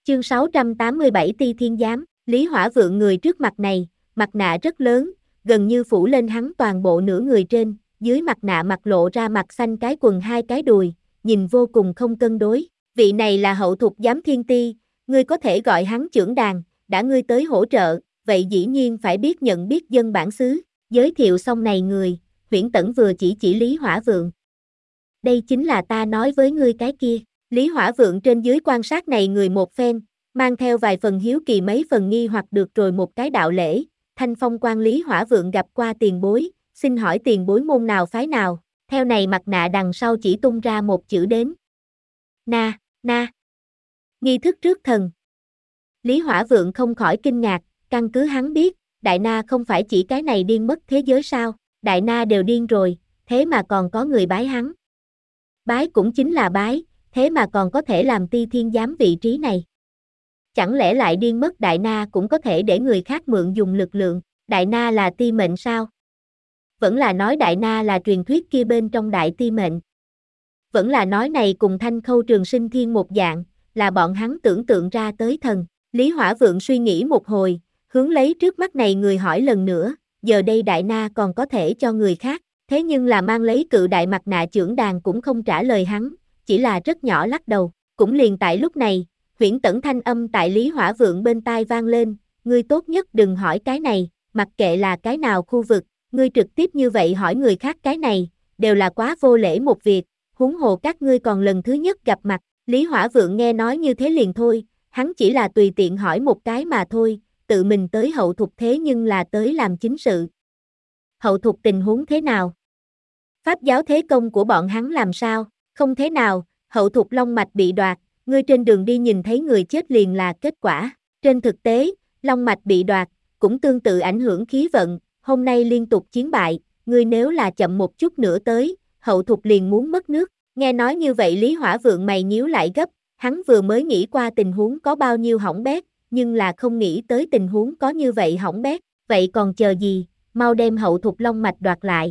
Chương 687 Ti Thiên Giám, Lý Hỏa Vượng người trước mặt này, mặt nạ rất lớn, gần như phủ lên hắn toàn bộ nửa người trên, dưới mặt nạ mặt lộ ra mặt xanh cái quần hai cái đùi, nhìn vô cùng không cân đối. Vị này là hậu thục giám thiên ti, ngươi có thể gọi hắn trưởng đàn, đã ngươi tới hỗ trợ, vậy dĩ nhiên phải biết nhận biết dân bản xứ. Giới thiệu xong này người, Huyễn Tẩn vừa chỉ Lý Hỏa Vượng. Đây chính là ta nói với ngươi cái kia. Lý Hỏa Vượng trên dưới quan sát này người một phen, mang theo vài phần hiếu kỳ mấy phần nghi hoặc được rồi một cái đạo lễ. Thanh Phong quan Lý Hỏa Vượng gặp qua tiền bối, xin hỏi tiền bối môn nào phái nào, theo này mặt nạ đằng sau chỉ tung ra một chữ đến. Na. Nghi thức trước thần. Lý Hỏa Vượng không khỏi kinh ngạc, căn cứ hắn biết, Đại Na không phải chỉ cái này điên mất thế giới sao, Đại Na đều điên rồi, thế mà còn có người bái hắn. Bái cũng chính là bái, thế mà còn có thể làm Ti Thiên Giám vị trí này. Chẳng lẽ lại điên mất Đại Na cũng có thể để người khác mượn dùng lực lượng, Đại Na là ti mệnh sao? Vẫn là nói Đại Na là truyền thuyết kia bên trong đại ti mệnh. Vẫn là nói này cùng Thanh Khâu Trường Sinh Thiên một dạng, là bọn hắn tưởng tượng ra tới thần. Lý Hỏa Vượng suy nghĩ một hồi, hướng lấy trước mắt này người hỏi lần nữa, giờ đây Đại Na còn có thể cho người khác, thế nhưng là mang lấy cự đại mặt nạ trưởng đàn cũng không trả lời hắn, chỉ là rất nhỏ lắc đầu. Cũng liền tại lúc này, Huyễn Tẩn thanh âm tại Lý Hỏa Vượng bên tai vang lên, ngươi tốt nhất đừng hỏi cái này, mặc kệ là cái nào khu vực, ngươi trực tiếp như vậy hỏi người khác cái này, đều là quá vô lễ một việc, huống hồ các ngươi còn lần thứ nhất gặp mặt. Lý Hỏa Vượng nghe nói như thế liền thôi, hắn chỉ là tùy tiện hỏi một cái mà thôi, tự mình tới hậu thục thế nhưng là tới làm chính sự. Hậu thục tình huống thế nào? Pháp giáo thế công của bọn hắn làm sao? Không thế nào, hậu thục long mạch bị đoạt, ngươi trên đường đi nhìn thấy người chết liền là kết quả. Trên thực tế, long mạch bị đoạt, cũng tương tự ảnh hưởng khí vận, hôm nay liên tục chiến bại, ngươi nếu là chậm một chút nữa tới, hậu thục liền muốn mất nước. Nghe nói như vậy Lý Hỏa Vượng mày nhíu lại gấp, hắn vừa mới nghĩ qua tình huống có bao nhiêu hỏng bét, nhưng là không nghĩ tới tình huống có như vậy hỏng bét, vậy còn chờ gì, mau đem hậu thục long mạch đoạt lại.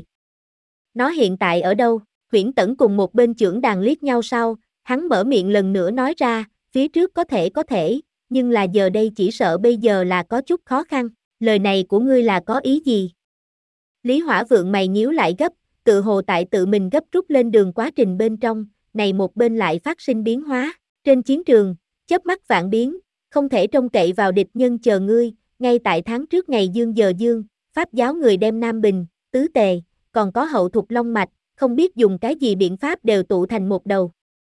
Nó hiện tại ở đâu? Huyễn Tẩn cùng một bên trưởng đàn liếc nhau sau, hắn mở miệng lần nữa nói ra, phía trước có thể, nhưng là giờ đây chỉ sợ bây giờ là có chút khó khăn, lời này của ngươi là có ý gì? Lý Hỏa Vượng mày nhíu lại gấp, tự hồ tại tự mình gấp rút lên đường quá trình bên trong, này một bên lại phát sinh biến hóa, trên chiến trường, chớp mắt vạn biến, không thể trông cậy vào địch nhân chờ ngươi, ngay tại tháng trước ngày dương giờ dương, Pháp giáo người đem Nam Bình, Tứ Tề, còn có hậu thục long mạch, không biết dùng cái gì biện pháp đều tụ thành một đầu.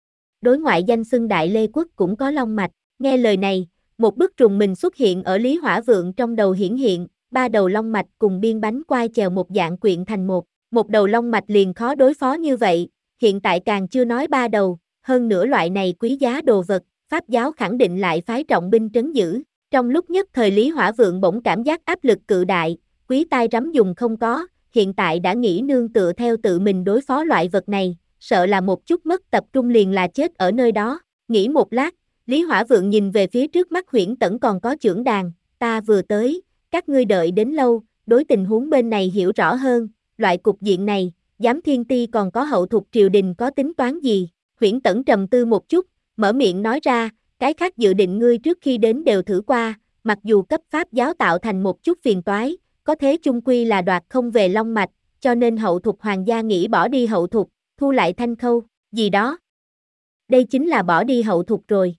Đối ngoại danh xưng Đại Lê Quốc cũng có long mạch, nghe lời này, một bức trùng mình xuất hiện ở Lý Hỏa Vượng trong đầu hiển hiện, ba đầu long mạch cùng biên bánh quai chèo một dạng quyện thành một đầu long mạch liền khó đối phó như vậy, hiện tại càng chưa nói ba đầu, hơn nữa loại này quý giá đồ vật, Pháp giáo khẳng định lại phái trọng binh trấn giữ. Trong lúc nhất thời Lý Hỏa Vượng bỗng cảm giác áp lực cự đại, quý tai rắm dùng không có, hiện tại đã nghĩ nương tựa theo tự mình đối phó loại vật này, sợ là một chút mất tập trung liền là chết ở nơi đó. Nghĩ một lát, Lý Hỏa Vượng nhìn về phía trước mắt Huyễn Tẩn còn có trưởng đàn, ta vừa tới, các ngươi đợi đến lâu, đối tình huống bên này hiểu rõ hơn, loại cục diện này, giám thiên ti còn có hậu thục triều đình có tính toán gì? Huyễn Tẩn trầm tư một chút, mở miệng nói ra, cái khác dự định ngươi trước khi đến đều thử qua, mặc dù cấp pháp giáo tạo thành một chút phiền toái, có thế chung quy là đoạt không về long mạch, cho nên hậu thục hoàng gia nghĩ bỏ đi hậu thục, thu lại Thanh Khâu, gì đó. Đây chính là bỏ đi hậu thục rồi.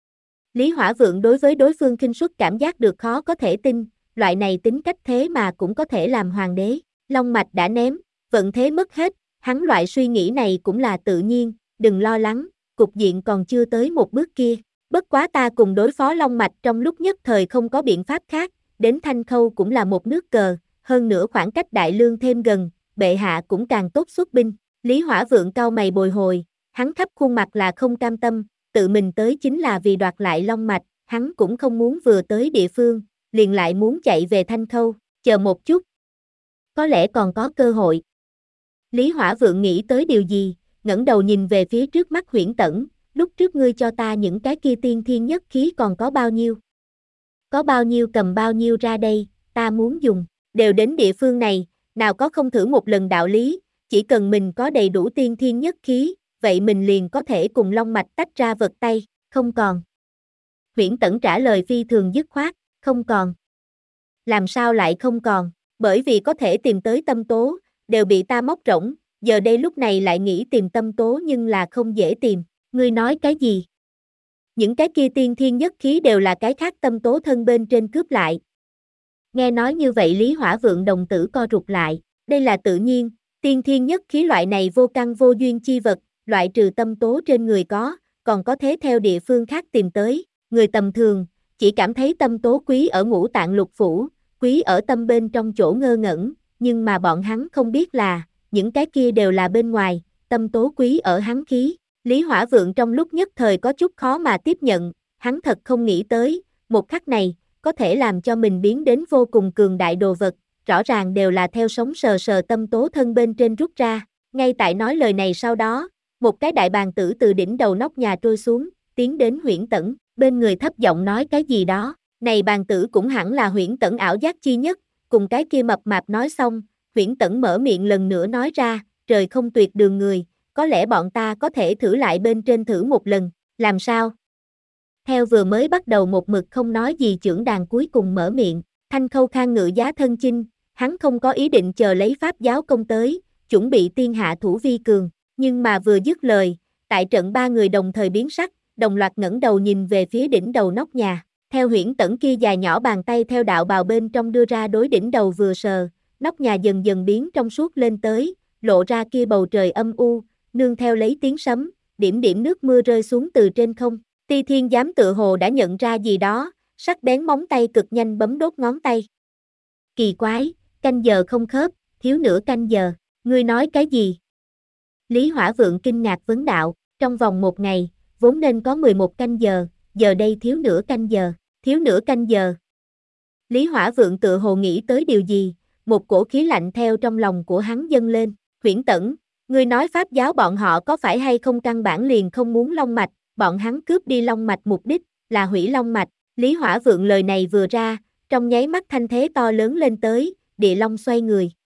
Lý Hỏa Vượng đối với đối phương khinh suất cảm giác được khó có thể tin, loại này tính cách thế mà cũng có thể làm hoàng đế, long mạch đã ném, vận thế mất hết, hắn loại suy nghĩ này cũng là tự nhiên, đừng lo lắng, cục diện còn chưa tới một bước kia, bất quá ta cùng đối phó long mạch trong lúc nhất thời không có biện pháp khác, đến Thanh Khâu cũng là một nước cờ, hơn nữa khoảng cách Đại Lương thêm gần, bệ hạ cũng càng tốt xuất binh. Lý Hỏa Vượng cau mày bồi hồi, hắn khắp khuôn mặt là không cam tâm, tự mình tới chính là vì đoạt lại long mạch, hắn cũng không muốn vừa tới địa phương, liền lại muốn chạy về Thanh Khâu, chờ một chút. Có lẽ còn có cơ hội. Lý Hỏa Vượng nghĩ tới điều gì, ngẩng đầu nhìn về phía trước mắt Huyễn Tẩn, lúc trước ngươi cho ta những cái kia tiên thiên nhất khí còn có bao nhiêu? Có bao nhiêu cầm bao nhiêu ra đây, ta muốn dùng, đều đến địa phương này, nào có không thử một lần đạo lý, chỉ cần mình có đầy đủ tiên thiên nhất khí, vậy mình liền có thể cùng long mạch tách ra vật tay, không còn. Huyễn Tẩn trả lời phi thường dứt khoát, không còn. Làm sao lại không còn? Bởi vì có thể tìm tới tâm tố, đều bị ta móc rỗng, giờ đây lúc này lại nghĩ tìm tâm tố nhưng là không dễ tìm. Ngươi nói cái gì? Những cái kia tiên thiên nhất khí đều là cái khác tâm tố thân bên trên cướp lại. Nghe nói như vậy Lý Hỏa Vượng đồng tử co rụt lại, đây là tự nhiên, tiên thiên nhất khí loại này vô căn vô duyên chi vật, loại trừ tâm tố trên người có, còn có thế theo địa phương khác tìm tới, người tầm thường, chỉ cảm thấy tâm tố quý ở ngũ tạng lục phủ, quý ở tâm bên trong chỗ ngơ ngẩn, nhưng mà bọn hắn không biết là, những cái kia đều là bên ngoài, tâm tố quý ở hắn khí. Lý Hỏa Vượng trong lúc nhất thời có chút khó mà tiếp nhận, hắn thật không nghĩ tới, một khắc này, có thể làm cho mình biến đến vô cùng cường đại đồ vật, rõ ràng đều là theo sống sờ sờ tâm tố thân bên trên rút ra. Ngay tại nói lời này sau đó, một cái đại bàng tử từ đỉnh đầu nóc nhà trôi xuống, tiến đến Huyễn Tẩn, bên người thấp giọng nói cái gì đó, này bàng tử cũng hẳn là Huyễn Tẩn ảo giác chi nhất, cùng cái kia mập mạp nói xong, Huyễn Tẩn mở miệng lần nữa nói ra, trời không tuyệt đường người, có lẽ bọn ta có thể thử lại bên trên thử một lần, làm sao? Theo vừa mới bắt đầu một mực không nói gì chưởng đàn cuối cùng mở miệng, Thanh Khâu Khang ngự giá thân chinh, hắn không có ý định chờ lấy pháp giáo công tới, chuẩn bị tiên hạ thủ vi cường, nhưng mà vừa dứt lời, tại trận ba người đồng thời biến sắc, đồng loạt ngẩng đầu nhìn về phía đỉnh đầu nóc nhà, theo Huyễn Tẩn kia dài nhỏ bàn tay theo đạo bào bên trong đưa ra đối đỉnh đầu vừa sờ, nóc nhà dần dần biến trong suốt lên tới, lộ ra kia bầu trời âm u, nương theo lấy tiếng sấm, điểm điểm nước mưa rơi xuống từ trên không. Ti Thiên Giám tự hồ đã nhận ra gì đó, sắc bén móng tay cực nhanh bấm đốt ngón tay. Kỳ quái, canh giờ không khớp, thiếu nửa canh giờ, ngươi nói cái gì? Lý Hỏa Vượng kinh ngạc vấn đạo, trong vòng một ngày, vốn nên có 11 canh giờ, giờ đây thiếu nửa canh giờ, thiếu nửa canh giờ. Lý Hỏa Vượng tự hồ nghĩ tới điều gì, một cổ khí lạnh theo trong lòng của hắn dâng lên, Huyễn Tẩn, ngươi nói pháp giáo bọn họ có phải hay không căn bản liền không muốn long mạch, bọn hắn cướp đi long mạch mục đích, là hủy long mạch, Lý Hỏa Vượng lời này vừa ra, trong nháy mắt thanh thế to lớn lên tới, địa long xoay người,